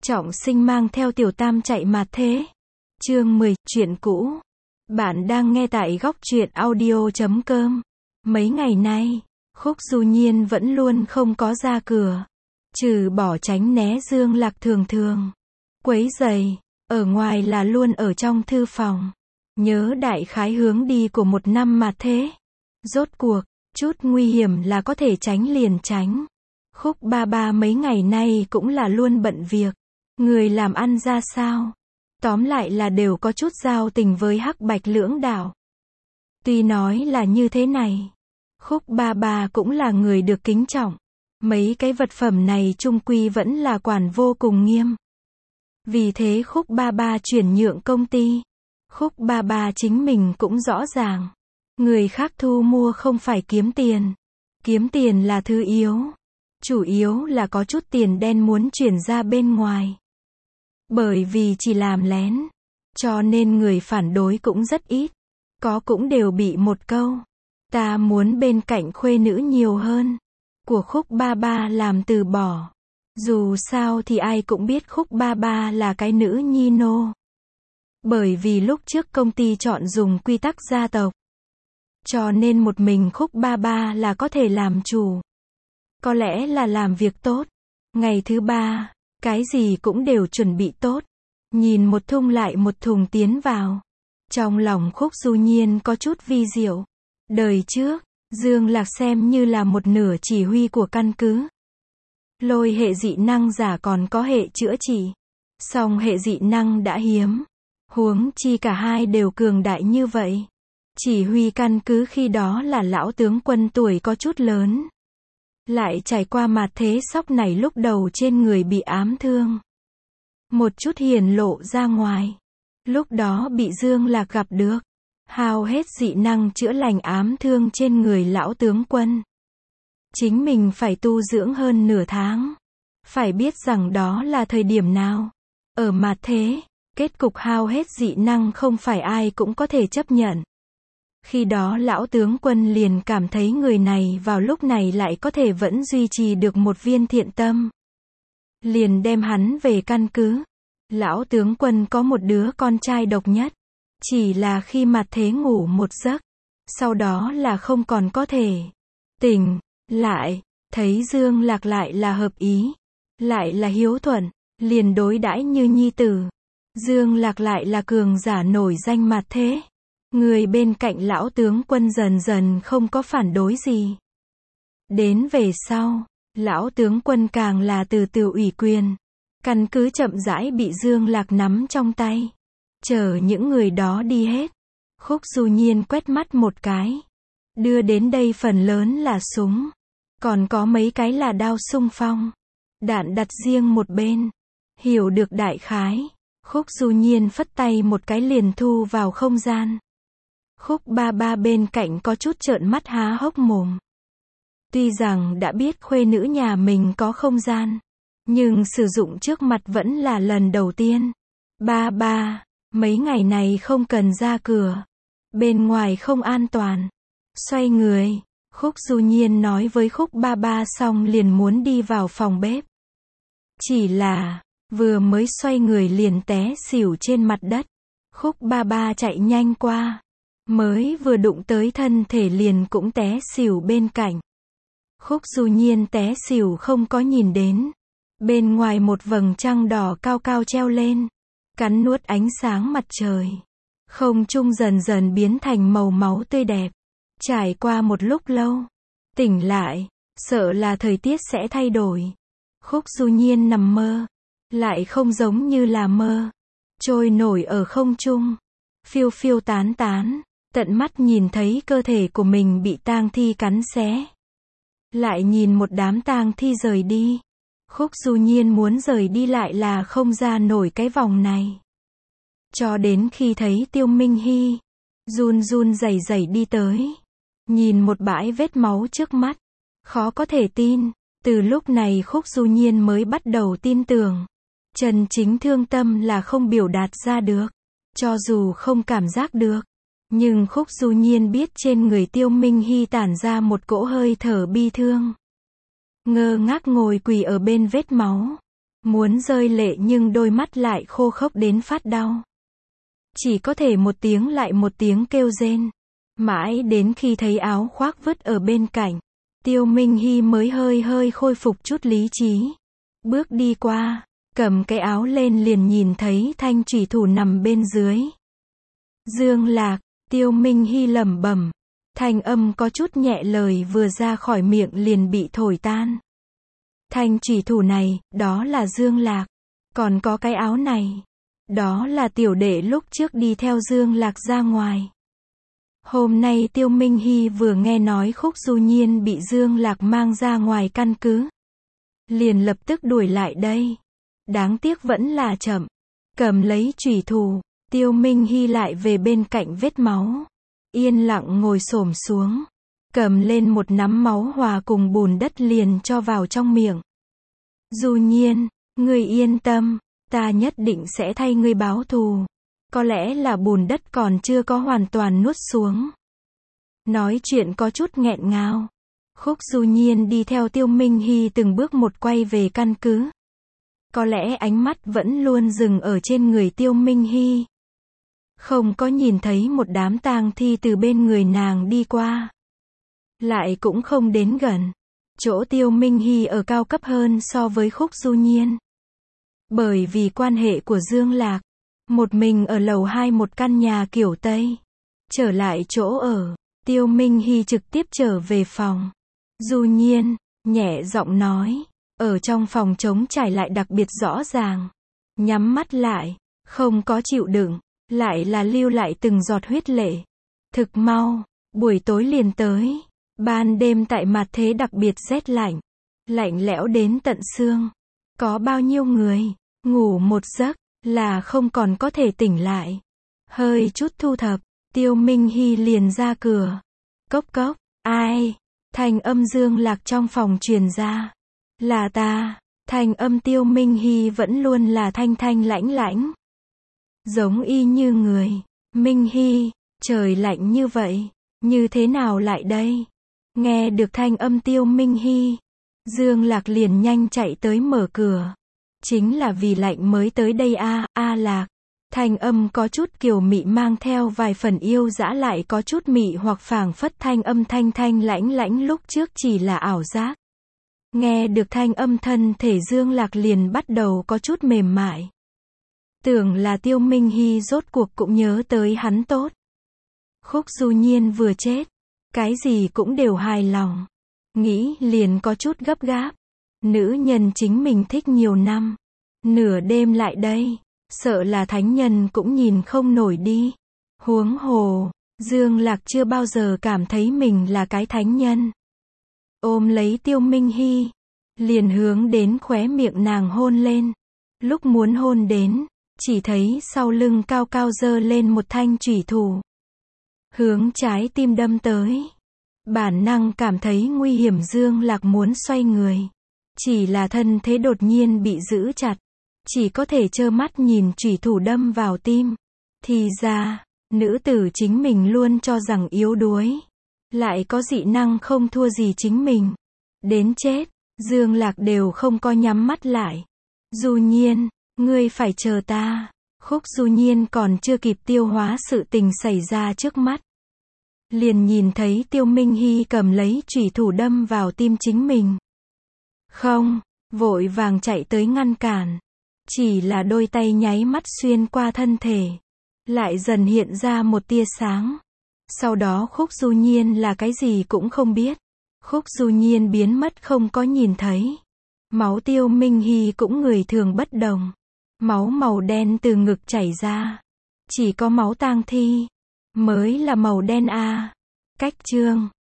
Trọng Sinh mang theo Tiểu Tam chạy mà thế. Chương 10, chuyện cũ. Bạn đang nghe tại góc truyện audio.com. Mấy ngày nay, Khúc Du Nhiên vẫn luôn không có ra cửa. Trừ bỏ tránh né Dương Lạc thường thường quấy rầy, ở ngoài là luôn ở trong thư phòng. Nhớ đại khái hướng đi của một năm mà thế. Rốt cuộc, chút nguy hiểm là có thể tránh liền tránh. Khúc ba ba mấy ngày nay cũng là luôn bận việc. Người làm ăn ra sao? Tóm lại là đều có chút giao tình với Hắc Bạch lưỡng đạo. Tuy nói là như thế này, Khúc ba ba cũng là người được kính trọng. Mấy cái vật phẩm này chung quy vẫn là quản vô cùng nghiêm. Vì thế Khúc ba ba chuyển nhượng công ty. Khúc ba ba chính mình cũng rõ ràng. Người khác thu mua không phải kiếm tiền. Kiếm tiền là thứ yếu. Chủ yếu là có chút tiền đen muốn chuyển ra bên ngoài. Bởi vì chỉ làm lén, cho nên người phản đối cũng rất ít. Có cũng đều bị một câu. Ta muốn bên cạnh khuê nữ nhiều hơn. Của Khúc ba ba làm từ bỏ. Dù sao thì ai cũng biết Khúc ba ba là cái nữ nhi nô. Bởi vì lúc trước công ty chọn dùng quy tắc gia tộc. Cho nên một mình Khúc ba ba là có thể làm chủ. Có lẽ là làm việc tốt. Ngày thứ ba, cái gì cũng đều chuẩn bị tốt. Nhìn một thùng lại một thùng tiến vào. Trong lòng Khúc Du Nhiên có chút vi diệu. Đời trước, Dương Lạc xem như là một nửa chỉ huy của căn cứ. Lôi hệ dị năng giả còn có hệ chữa trị. Song hệ dị năng đã hiếm. Huống chi cả hai đều cường đại như vậy. Chỉ huy căn cứ khi đó là lão tướng quân tuổi có chút lớn. Lại trải qua mạt thế sóc này lúc đầu trên người bị ám thương. Một chút hiển lộ ra ngoài. Lúc đó bị Dương Lạc gặp được. Hao hết dị năng chữa lành ám thương trên người lão tướng quân. Chính mình phải tu dưỡng hơn nửa tháng. Phải biết rằng đó là thời điểm nào. Ở mạt thế, kết cục hao hết dị năng không phải ai cũng có thể chấp nhận. Khi đó lão tướng quân liền cảm thấy người này vào lúc này lại có thể vẫn duy trì được một viên thiện tâm. Liền đem hắn về căn cứ. Lão tướng quân có một đứa con trai độc nhất. Chỉ là khi mạt thế ngủ một giấc. Sau đó là không còn có thể tỉnh lại. Thấy Dương Lạc lại là hợp ý. Lại là hiếu thuận. Liền đối đãi như nhi tử. Dương Lạc lại là cường giả nổi danh mạt thế. Người bên cạnh lão tướng quân dần dần không có phản đối gì. Đến về sau, lão tướng quân càng là từ từ ủy quyền. Căn cứ chậm rãi bị Dương Lạc nắm trong tay. Chờ những người đó đi hết. Khúc Du Nhiên quét mắt một cái. Đưa đến đây phần lớn là súng. Còn có mấy cái là đao xung phong. Đạn đặt riêng một bên. Hiểu được đại khái. Khúc Du Nhiên phất tay một cái liền thu vào không gian. Khúc ba ba bên cạnh có chút trợn mắt há hốc mồm. Tuy rằng đã biết khuê nữ nhà mình có không gian. Nhưng sử dụng trước mặt vẫn là lần đầu tiên. Ba ba, mấy ngày này không cần ra cửa. Bên ngoài không an toàn. Xoay người, Khúc Du Nhiên nói với Khúc ba ba xong liền muốn đi vào phòng bếp. Chỉ là, vừa mới xoay người liền té xỉu trên mặt đất. Khúc ba ba chạy nhanh qua. Mới vừa đụng tới thân thể liền cũng té xỉu bên cạnh. Khúc Du Nhiên té xỉu không có nhìn đến. Bên ngoài một vầng trăng đỏ cao cao treo lên. Cắn nuốt ánh sáng mặt trời. Không trung dần dần biến thành màu máu tươi đẹp. Trải qua một lúc lâu. Tỉnh lại. Sợ là thời tiết sẽ thay đổi. Khúc Du Nhiên nằm mơ. Lại không giống như là mơ. Trôi nổi ở không trung. Phiêu phiêu tán tán. Tận mắt nhìn thấy cơ thể của mình bị tang thi cắn xé. Lại nhìn một đám tang thi rời đi. Khúc Du Nhiên muốn rời đi lại là không ra nổi cái vòng này. Cho đến khi thấy Tiêu Minh Hy. Run run rẩy rẩy đi tới. Nhìn một bãi vết máu trước mắt. Khó có thể tin. Từ lúc này Khúc Du Nhiên mới bắt đầu tin tưởng. Chân chính thương tâm là không biểu đạt ra được. Cho dù không cảm giác được. Nhưng Khúc Du Nhiên biết trên người Tiêu Minh Hy tản ra một cỗ hơi thở bi thương. Ngơ ngác ngồi quỳ ở bên vết máu. Muốn rơi lệ nhưng đôi mắt lại khô khốc đến phát đau. Chỉ có thể một tiếng lại một tiếng kêu rên. Mãi đến khi thấy áo khoác vứt ở bên cạnh, Tiêu Minh Hy mới hơi hơi khôi phục chút lý trí. Bước đi qua, cầm cái áo lên liền nhìn thấy thanh chủy thủ nằm bên dưới. Dương Lạc, Tiêu Minh Hy lẩm bẩm, thanh âm có chút nhẹ lời vừa ra khỏi miệng liền bị thổi tan. Thanh chủy thủ này, đó là Dương Lạc. Còn có cái áo này, đó là tiểu đệ lúc trước đi theo Dương Lạc ra ngoài. Hôm nay Tiêu Minh Hy vừa nghe nói Khúc Du Nhiên bị Dương Lạc mang ra ngoài căn cứ, liền lập tức đuổi lại đây. Đáng tiếc vẫn là chậm. Cầm lấy chủy thủ, Tiêu Minh Hy lại về bên cạnh vết máu. Yên lặng ngồi xổm xuống, cầm lên một nắm máu hòa cùng bùn đất liền cho vào trong miệng. Du Nhiên, ngươi yên tâm, ta nhất định sẽ thay ngươi báo thù. Có lẽ là bùn đất còn chưa có hoàn toàn nuốt xuống. Nói chuyện có chút nghẹn ngào. Khúc Du Nhiên đi theo Tiêu Minh Hy từng bước một quay về căn cứ. Có lẽ ánh mắt vẫn luôn dừng ở trên người Tiêu Minh Hy. Không có nhìn thấy một đám tang thi từ bên người nàng đi qua. Lại cũng không đến gần. Chỗ Tiêu Minh Hy ở cao cấp hơn so với Khúc Du Nhiên. Bởi vì quan hệ của Dương Lạc, một mình ở lầu 2 một căn nhà kiểu Tây. Trở lại chỗ ở, Tiêu Minh Hy trực tiếp trở về phòng. Du Nhiên, nhẹ giọng nói, ở trong phòng trống trải lại đặc biệt rõ ràng. Nhắm mắt lại, không có chịu đựng, lại là lưu lại từng giọt huyết lệ. Thực mau, buổi tối liền tới. Ban đêm tại mặt thế đặc biệt rét lạnh. Lạnh lẽo đến tận xương. Có bao nhiêu người, ngủ một giấc, là không còn có thể tỉnh lại. Hơi chút thu thập, Tiêu Minh Hy liền ra cửa. Cốc cốc, ai? Thanh âm Dương Lạc trong phòng truyền ra. Là ta. Thanh âm Tiêu Minh Hy vẫn luôn là thanh thanh lãnh lãnh. Giống y như người. Minh Hy, trời lạnh như vậy, như thế nào lại đây? Nghe được thanh âm Tiêu Minh Hy, Dương Lạc liền nhanh chạy tới mở cửa. Chính là vì lạnh mới tới đây a Lạc. Thanh âm có chút kiều mị mang theo vài phần yêu dã lại có chút mị hoặc phảng phất thanh âm thanh thanh lãnh lãnh lúc trước chỉ là ảo giác. Nghe được thanh âm thân thể Dương Lạc liền bắt đầu có chút mềm mại. Tưởng là Tiêu Minh Hy rốt cuộc cũng nhớ tới hắn tốt. Khúc Du Nhiên vừa chết, cái gì cũng đều hài lòng. Nghĩ liền có chút gấp gáp. Nữ nhân chính mình thích nhiều năm. Nửa đêm lại đây, sợ là thánh nhân cũng nhìn không nổi đi. Huống hồ, Dương Lạc chưa bao giờ cảm thấy mình là cái thánh nhân. Ôm lấy Tiêu Minh Hy, liền hướng đến khóe miệng nàng hôn lên. Lúc muốn hôn đến, chỉ thấy sau lưng cao cao giơ lên một thanh chủy thủ. Hướng trái tim đâm tới. Bản năng cảm thấy nguy hiểm Dương Lạc muốn xoay người. Chỉ là thân thế đột nhiên bị giữ chặt. Chỉ có thể trơ mắt nhìn chủy thủ đâm vào tim. Thì ra, nữ tử chính mình luôn cho rằng yếu đuối. Lại có dị năng không thua gì chính mình. Đến chết, Dương Lạc đều không có nhắm mắt lại. Du Nhiên, ngươi phải chờ ta. Khúc Du Nhiên còn chưa kịp tiêu hóa sự tình xảy ra trước mắt. Liền nhìn thấy Tiêu Minh Hy cầm lấy chủy thủ đâm vào tim chính mình. Không, vội vàng chạy tới ngăn cản. Chỉ là đôi tay nháy mắt xuyên qua thân thể. Lại dần hiện ra một tia sáng. Sau đó Khúc Du Nhiên là cái gì cũng không biết. Khúc Du Nhiên biến mất không có nhìn thấy. Máu Tiêu Minh Hy cũng người thường bất đồng. Máu màu đen từ ngực chảy ra. Chỉ có máu tang thi mới là màu đen a. Cách chương